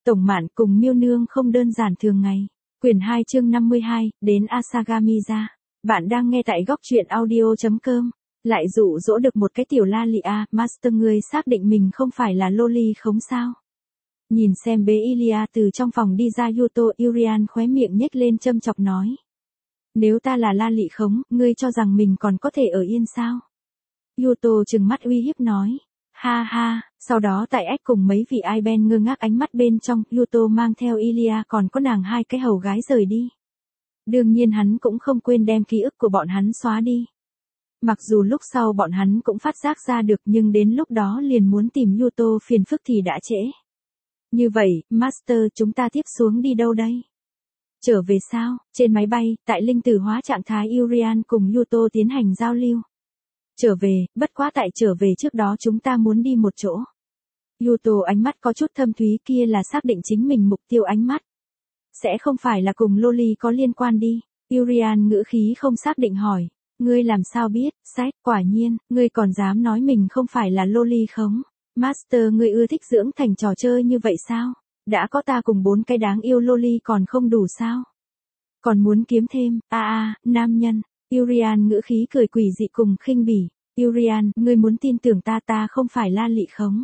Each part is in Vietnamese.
Tổng Mạn cùng Miêu Nương không đơn giản thường ngày. Quyển 2 chương 52, đến Asagamiza. Bạn đang nghe tại góc truyện audio.com. Lại dụ dỗ được một cái tiểu la lị à, Master ngươi xác định mình không phải là loli khống sao. Nhìn xem bế Ilia từ trong phòng đi ra Yuto, Urian khóe miệng nhếch lên châm chọc nói. Nếu ta là la lị khống, ngươi cho rằng mình còn có thể ở yên sao? Yuto trừng mắt uy hiếp nói. Ha ha, sau đó tại ếch cùng mấy vị ai ben ngơ ngác ánh mắt bên trong, Yuto mang theo Ilia còn có nàng hai cái hầu gái rời đi. Đương nhiên hắn cũng không quên đem ký ức của bọn hắn xóa đi. Mặc dù lúc sau bọn hắn cũng phát giác ra được nhưng đến lúc đó liền muốn tìm Yuto phiền phức thì đã trễ. Như vậy, Master chúng ta tiếp xuống đi đâu đây? Trở về sao? Trên máy bay, tại linh tử hóa trạng thái Urian cùng Yuto tiến hành giao lưu. Trở về, bất quá tại trở về trước đó chúng ta muốn đi một chỗ. Yuto ánh mắt có chút thâm thúy kia là xác định chính mình mục tiêu ánh mắt. Sẽ không phải là cùng Loli có liên quan đi. Urian ngữ khí không xác định hỏi. Ngươi làm sao biết, sách, quả nhiên, ngươi còn dám nói mình không phải là Loli khống. Master ngươi ưa thích dưỡng thành trò chơi như vậy sao? Đã có ta cùng 4 cái đáng yêu Loli còn không đủ sao? Còn muốn kiếm thêm, nam nhân. Urian ngữ khí cười quỷ dị cùng khinh bỉ. Urian, ngươi muốn tin tưởng ta không phải la lị khống.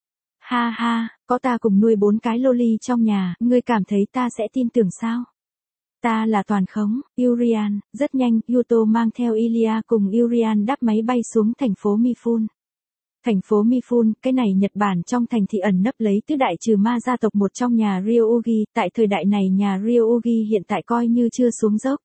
Ha ha, có ta cùng nuôi 4 cái Loli trong nhà, ngươi cảm thấy ta sẽ tin tưởng sao? Ta là toàn khống, Urian, rất nhanh, Yuto mang theo Ilia cùng Urian đáp máy bay xuống thành phố Mifune. Thành phố Mifune, cái này Nhật Bản trong thành thị ẩn nấp lấy tứ đại trừ ma gia tộc một trong nhà Ryuugi, tại thời đại này nhà Ryuugi hiện tại coi như chưa xuống dốc.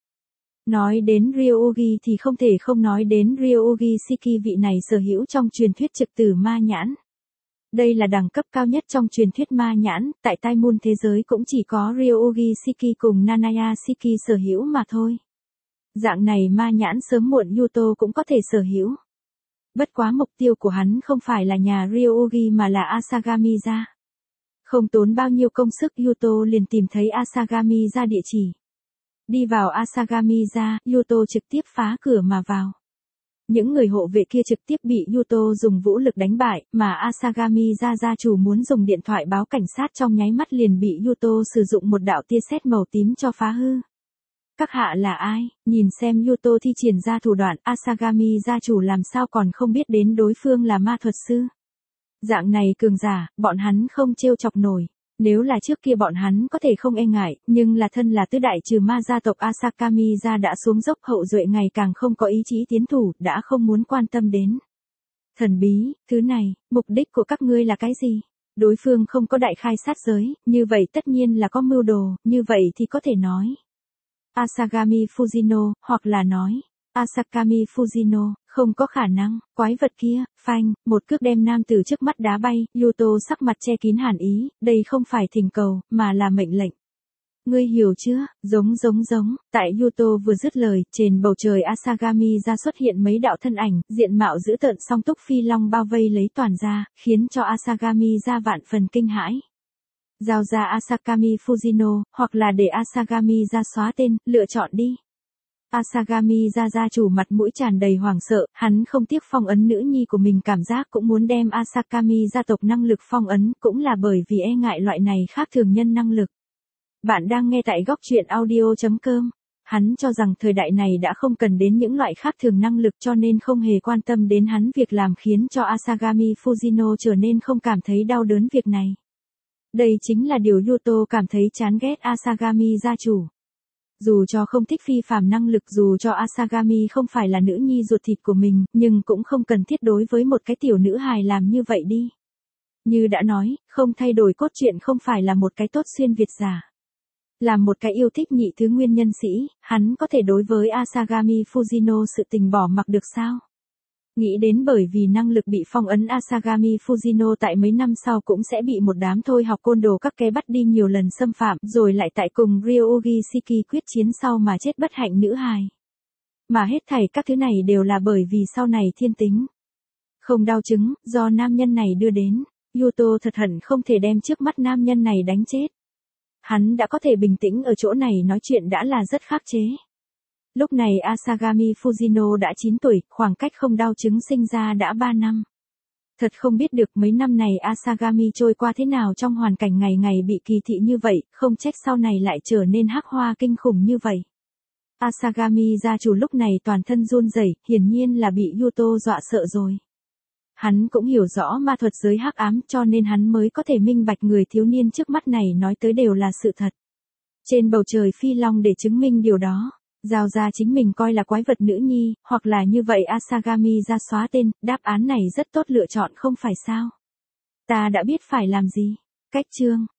Nói đến Ryuugi thì không thể không nói đến Ryuugi Shiki vị này sở hữu trong truyền thuyết trực tử ma nhãn. Đây là đẳng cấp cao nhất trong truyền thuyết ma nhãn, tại Tai Môn thế giới cũng chỉ có Ryuugi Shiki cùng Nanaya Shiki sở hữu mà thôi. Dạng này ma nhãn sớm muộn Yuto cũng có thể sở hữu. Bất quá mục tiêu của hắn không phải là nhà Ryuugi mà là Asagamiza. Không tốn bao nhiêu công sức Yuto liền tìm thấy Asagamiza địa chỉ. Đi vào Asagamiza, Yuto trực tiếp phá cửa mà vào. Những người hộ vệ kia trực tiếp bị Yuto dùng vũ lực đánh bại, mà Asagamiza gia chủ muốn dùng điện thoại báo cảnh sát trong nháy mắt liền bị Yuto sử dụng một đạo tia sét màu tím cho phá hư. Các hạ là ai? Nhìn xem Yuto thi triển ra thủ đoạn, Asagami gia chủ làm sao còn không biết đến đối phương là ma thuật sư. Dạng này cường giả, bọn hắn không trêu chọc nổi. Nếu là trước kia bọn hắn có thể không e ngại, nhưng là thân là tứ đại trừ ma gia tộc Asagamiza đã xuống dốc hậu duệ ngày càng không có ý chí tiến thủ, đã không muốn quan tâm đến. Thần bí, thứ này, mục đích của các ngươi là cái gì? Đối phương không có đại khai sát giới, như vậy tất nhiên là có mưu đồ, như vậy thì có thể nói. Asagami Fujino, hoặc là nói, Asakami Fujino, không có khả năng, quái vật kia, phanh, một cước đem nam từ trước mắt đá bay, Yuto sắc mặt che kín hàn ý, đây không phải thỉnh cầu, mà là mệnh lệnh. Ngươi hiểu chưa, giống, tại Yuto vừa dứt lời, trên bầu trời Asagami ra xuất hiện mấy đạo thân ảnh, diện mạo dữ tợn song túc phi long bao vây lấy toàn ra, khiến cho Asagami ra vạn phần kinh hãi. Giao ra Asakami Fujino, hoặc là để Asagami ra xóa tên, lựa chọn đi. Asagami ra gia chủ mặt mũi tràn đầy hoảng sợ, hắn không tiếc phong ấn nữ nhi của mình cảm giác cũng muốn đem Asakami gia tộc năng lực phong ấn, cũng là bởi vì e ngại loại này khác thường nhân năng lực. Bạn đang nghe tại góc truyện audio.com. Hắn cho rằng thời đại này đã không cần đến những loại khác thường năng lực cho nên không hề quan tâm đến hắn việc làm khiến cho Asagami Fujino trở nên không cảm thấy đau đớn việc này. Đây chính là điều Yuto cảm thấy chán ghét Asagami gia chủ. Dù cho không thích phi phàm năng lực, dù cho Asagami không phải là nữ nhi ruột thịt của mình, nhưng cũng không cần thiết đối với một cái tiểu nữ hài làm như vậy đi. Như đã nói, không thay đổi cốt truyện không phải là một cái tốt xuyên Việt giả. Làm một cái yêu thích nhị thứ nguyên nhân sĩ, hắn có thể đối với Asagami Fujino sự tình bỏ mặc được sao? Nghĩ đến bởi vì năng lực bị phong ấn Asagami Fujino tại mấy năm sau cũng sẽ bị một đám thôi học côn đồ các ké bắt đi nhiều lần xâm phạm, rồi lại tại cùng Ryuugi Shiki quyết chiến sau mà chết bất hạnh nữ hài. Mà hết thảy các thứ này đều là bởi vì sau này thiên tính. Không đau chứng, do nam nhân này đưa đến, Yuto thật hận không thể đem trước mắt nam nhân này đánh chết. Hắn đã có thể bình tĩnh ở chỗ này nói chuyện đã là rất khắc chế. Lúc này Asagami Fujino đã 9 tuổi, khoảng cách không đau chứng sinh ra đã 3 năm. Thật không biết được mấy năm này Asagami trôi qua thế nào trong hoàn cảnh ngày ngày bị kỳ thị như vậy, không trách sau này lại trở nên hắc hoa kinh khủng như vậy. Asagami gia chủ lúc này toàn thân run rẩy, hiển nhiên là bị Yuto dọa sợ rồi. Hắn cũng hiểu rõ ma thuật giới hắc ám cho nên hắn mới có thể minh bạch người thiếu niên trước mắt này nói tới đều là sự thật. Trên bầu trời phi long để chứng minh điều đó. Giao ra chính mình coi là quái vật nữ nhi, hoặc là như vậy Asagami ra xóa tên, đáp án này rất tốt lựa chọn không phải sao. Ta đã biết phải làm gì. Cách chương.